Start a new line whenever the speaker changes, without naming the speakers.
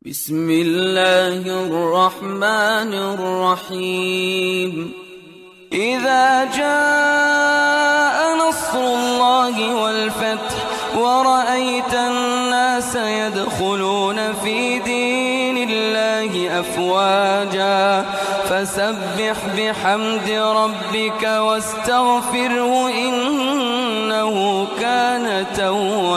بسم الله الرحمن الرحيم. إذا جاء نصر الله والفتح ورأيت الناس يدخلون في دين الله أفواجا فسبح بحمد ربك واستغفره إنه كان توابا.